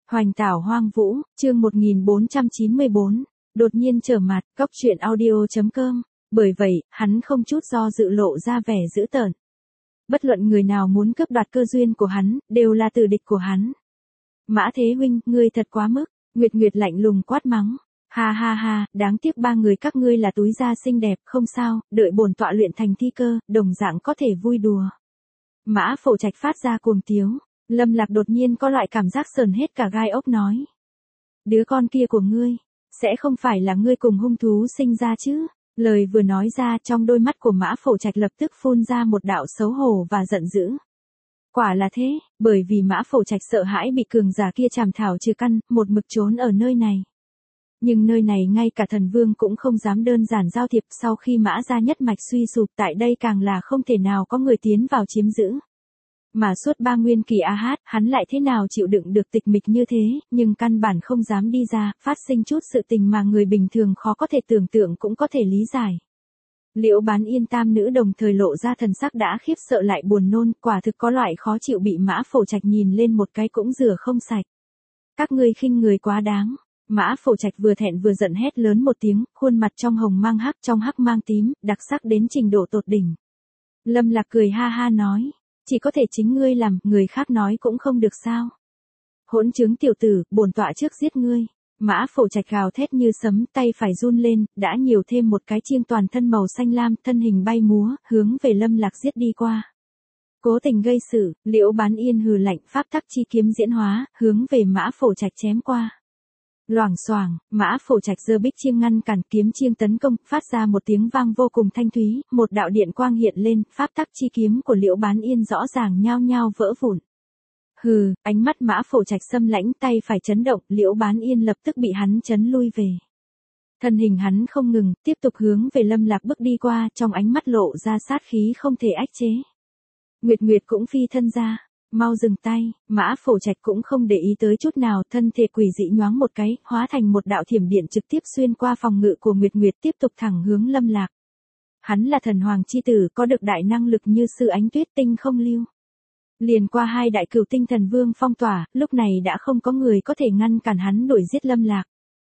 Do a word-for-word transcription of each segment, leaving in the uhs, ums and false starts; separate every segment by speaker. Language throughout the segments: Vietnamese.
Speaker 1: Hoành tảo hoang vũ, chương một nghìn bốn trăm chín mươi bốn, đột nhiên trở mặt, cóc truyện audio chấm com, bởi vậy, hắn không chút do dự lộ ra vẻ dữ tợn. Bất luận người nào muốn cướp đoạt cơ duyên của hắn, đều là tử địch của hắn. Mã Thế huynh, ngươi thật quá mức, Nguyệt Nguyệt lạnh lùng quát mắng. Ha ha ha, đáng tiếc ba người các ngươi là túi da xinh đẹp, không sao, đợi bổn tọa luyện thành thi cơ, đồng dạng có thể vui đùa. Mã Phổ Trạch phát ra cuồng tiếu. Lâm Lạc đột nhiên có loại cảm giác sờn hết cả gai ốc nói. Đứa con kia của ngươi, sẽ không phải là ngươi cùng hung thú sinh ra chứ? Lời vừa nói ra trong đôi mắt của Mã Phổ Trạch lập tức phun ra một đạo xấu hổ và giận dữ. Quả là thế, bởi vì Mã Phổ Trạch sợ hãi bị cường giả kia chảm thảo trừ căn, một mực trốn ở nơi này. Nhưng nơi này ngay cả thần vương cũng không dám đơn giản giao thiệp, sau khi Mã gia nhất mạch suy sụp tại đây càng là không thể nào có người tiến vào chiếm giữ. Mà suốt ba nguyên kỳ a hát, hắn lại thế nào chịu đựng được tịch mịch như thế, nhưng căn bản không dám đi ra, phát sinh chút sự tình mà người bình thường khó có thể tưởng tượng cũng có thể lý giải. Liễu Bán Yên tam nữ đồng thời lộ ra thần sắc đã khiếp sợ lại buồn nôn, quả thực có loại khó chịu bị Mã Phổ Trạch nhìn lên một cái cũng rửa không sạch. Các ngươi khinh người quá đáng. Mã Phổ Trạch vừa thẹn vừa giận hét lớn một tiếng, khuôn mặt trong hồng mang hắc trong hắc mang tím, đặc sắc đến trình độ tột đỉnh. Lâm Lạc cười ha ha nói. Chỉ có thể chính ngươi làm, người khác nói cũng không được sao. Hỗn chứng tiểu tử, bổn tọa trước giết ngươi. Mã Phổ Trạch gào thét như sấm, tay phải run lên, đã nhiều thêm một cái chiêng toàn thân màu xanh lam, thân hình bay múa, hướng về Lâm Lạc giết đi qua. Cố tình gây sự, Liễu Bán Yên hừ lạnh, pháp tắc chi kiếm diễn hóa, hướng về Mã Phổ Trạch chém qua. Loảng xoảng, Mã Phổ Trạch giơ bích chiêng ngăn cản, kiếm chiêng tấn công, phát ra một tiếng vang vô cùng thanh thúy, một đạo điện quang hiện lên, pháp tắc chi kiếm của Liễu Bán Yên rõ ràng nhao nhao vỡ vụn. Hừ, ánh mắt Mã Phổ Trạch xâm lãnh, tay phải chấn động, Liễu Bán Yên lập tức bị hắn chấn lui về. Thân hình hắn không ngừng, tiếp tục hướng về Lâm Lạc bước đi qua, trong ánh mắt lộ ra sát khí không thể ách chế. Nguyệt Nguyệt cũng phi thân ra. Mau dừng tay, Mã Phổ Trạch cũng không để ý tới chút nào, thân thể quỷ dị nhoáng một cái, hóa thành một đạo thiểm điện trực tiếp xuyên qua phòng ngự của Nguyệt Nguyệt tiếp tục thẳng hướng Lâm Lạc. Hắn là thần hoàng chi tử, có được đại năng lực như sư ánh tuyết tinh không lưu. Liền qua hai đại cửu tinh thần vương phong tỏa, lúc này đã không có người có thể ngăn cản hắn đuổi giết Lâm Lạc.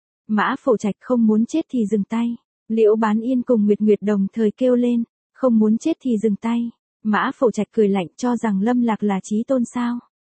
Speaker 1: Mã Phổ Trạch không muốn chết thì dừng tay. Liễu Bán Yên cùng Nguyệt Nguyệt đồng thời kêu lên, không muốn chết thì dừng tay. Mã Phổ Trạch cười lạnh, cho rằng Lâm Lạc là chí tôn sao.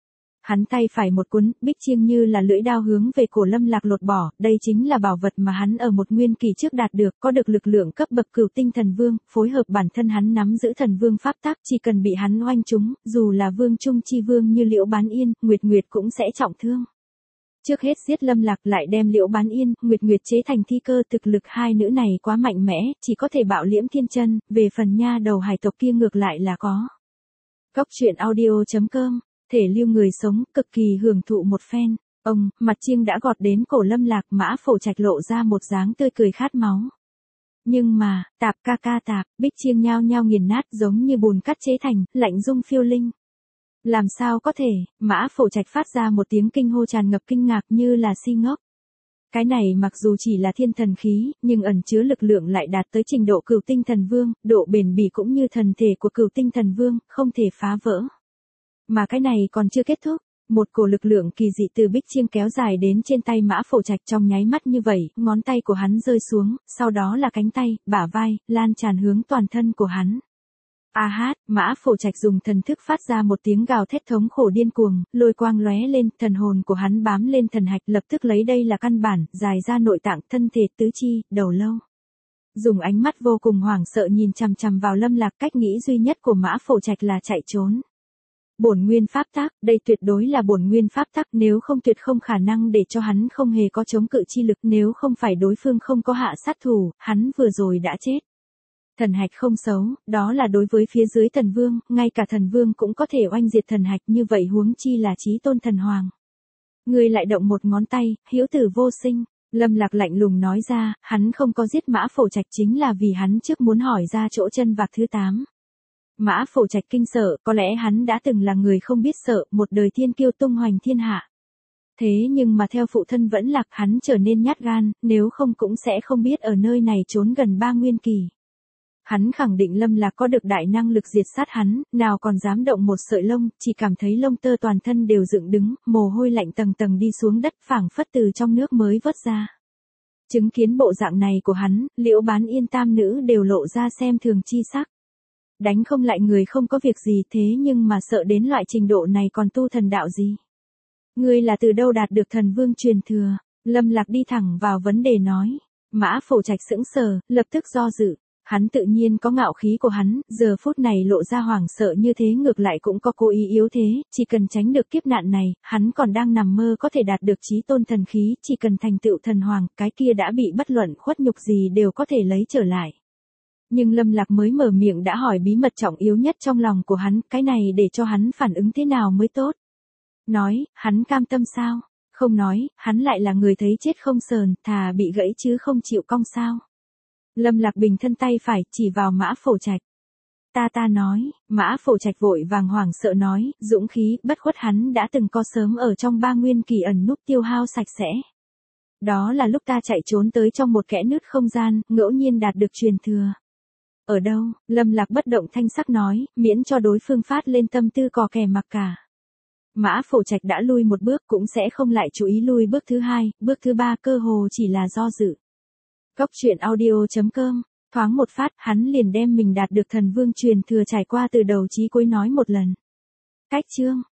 Speaker 1: Hắn tay phải một cuốn, bích chiêng như là lưỡi đao hướng về cổ Lâm Lạc lột bỏ, đây chính là bảo vật mà hắn ở một nguyên kỳ trước đạt được, có được lực lượng cấp bậc cửu tinh thần vương, phối hợp bản thân hắn nắm giữ thần vương pháp tắc, chỉ cần bị hắn oanh trúng, dù là vương trung chi vương như Liễu Bán Yên, Nguyệt Nguyệt cũng sẽ trọng thương. Trước hết giết Lâm Lạc lại đem Liễu Bán Yên, Nguyệt Nguyệt chế thành thi cơ, thực lực hai nữ này quá mạnh mẽ, chỉ có thể bạo liễm thiên chân, về phần nha đầu hải tộc kia ngược lại là có. Cóc truyện audio chấm com, thể lưu người sống, cực kỳ hưởng thụ một phen. Ông, mặt chiêng đã gọt đến cổ Lâm Lạc, Mã Phổ Trạch lộ ra một dáng tươi cười khát máu. Nhưng mà, tạp ca ca tạp, bích chiêng nhao nhao nghiền nát giống như bùn cắt chế thành, lạnh dung phiêu linh. Làm sao có thể, Mã Phổ Trạch phát ra một tiếng kinh hô tràn ngập kinh ngạc như là si ngốc. Cái này mặc dù chỉ là thiên thần khí, nhưng ẩn chứa lực lượng lại đạt tới trình độ cửu tinh thần vương, độ bền bỉ cũng như thần thể của cửu tinh thần vương, không thể phá vỡ. Mà cái này còn chưa kết thúc, một cổ lực lượng kỳ dị từ bích chiêng kéo dài đến trên tay Mã Phổ Trạch trong nháy mắt như vậy, ngón tay của hắn rơi xuống, sau đó là cánh tay, bả vai, lan tràn hướng toàn thân của hắn. A hát, Mã Phổ Trạch dùng thần thức phát ra một tiếng gào thét thống khổ điên cuồng, lôi quang lóe lên, thần hồn của hắn bám lên thần hạch, lập tức lấy đây là căn bản, dài ra nội tạng, thân thể, tứ chi, đầu lâu. Dùng ánh mắt vô cùng hoảng sợ nhìn chằm chằm vào Lâm Lạc, cách nghĩ duy nhất của Mã Phổ Trạch là chạy trốn. Bổn nguyên pháp tắc, đây tuyệt đối là bổn nguyên pháp tắc, nếu không tuyệt không khả năng để cho hắn không hề có chống cự chi lực, nếu không phải đối phương không có hạ sát thủ, hắn vừa rồi đã chết. Thần hạch không xấu, đó là đối với phía dưới thần vương, ngay cả thần vương cũng có thể oanh diệt thần hạch, như vậy huống chi là chí tôn thần hoàng. Người lại động một ngón tay, hữu tử vô sinh. Lâm Lạc lạnh lùng nói ra, hắn không có giết Mã Phổ Trạch chính là vì hắn trước muốn hỏi ra chỗ chân vạc thứ tám. Mã Phổ Trạch kinh sợ, có lẽ hắn đã từng là người không biết sợ, một đời thiên kiêu tung hoành thiên hạ. Thế nhưng mà theo phụ thân vẫn lạc, hắn trở nên nhát gan, nếu không cũng sẽ không biết ở nơi này trốn gần ba nguyên kỳ. Hắn khẳng định Lâm Lạc có được đại năng lực diệt sát hắn, nào còn dám động một sợi lông, chỉ cảm thấy lông tơ toàn thân đều dựng đứng, mồ hôi lạnh tầng tầng đi xuống đất phảng phất từ trong nước mới vớt ra. Chứng kiến bộ dạng này của hắn, Liễu Bán Yên tam nữ đều lộ ra xem thường chi sắc. Đánh không lại người không có việc gì thế nhưng mà sợ đến loại trình độ này còn tu thần đạo gì. Ngươi là từ đâu đạt được thần vương truyền thừa? Lâm Lạc đi thẳng vào vấn đề nói. Mã Phổ Trạch sững sờ, lập tức do dự. Hắn tự nhiên có ngạo khí của hắn, giờ phút này lộ ra hoảng sợ như thế ngược lại cũng có cố ý yếu thế, chỉ cần tránh được kiếp nạn này, hắn còn đang nằm mơ có thể đạt được chí tôn thần khí, chỉ cần thành tựu thần hoàng, cái kia đã bị bất luận khuất nhục gì đều có thể lấy trở lại. Nhưng Lâm Lạc mới mở miệng đã hỏi bí mật trọng yếu nhất trong lòng của hắn, cái này để cho hắn phản ứng thế nào mới tốt. Nói, hắn cam tâm sao? Không nói, hắn lại là người thấy chết không sờn, thà bị gãy chứ không chịu cong sao. Lâm Lạc bình thân tay phải chỉ vào Mã Phổ Trạch. Ta ta nói, Mã Phổ Trạch vội vàng hoảng sợ nói, dũng khí, bất khuất hắn đã từng có sớm ở trong ba nguyên kỳ ẩn núp tiêu hao sạch sẽ. Đó là lúc ta chạy trốn tới trong một kẽ nứt không gian, ngẫu nhiên đạt được truyền thừa. Ở đâu? Lâm Lạc bất động thanh sắc nói, miễn cho đối phương phát lên tâm tư cò kè mặc cả. Mã Phổ Trạch đã lui một bước cũng sẽ không lại chú ý lui bước thứ hai, bước thứ ba cơ hồ chỉ là do dự. Cốc truyện audio chấm com, thoáng một phát, hắn liền đem mình đạt được thần vương truyền thừa trải qua từ đầu chí cuối nói một lần. Cách chương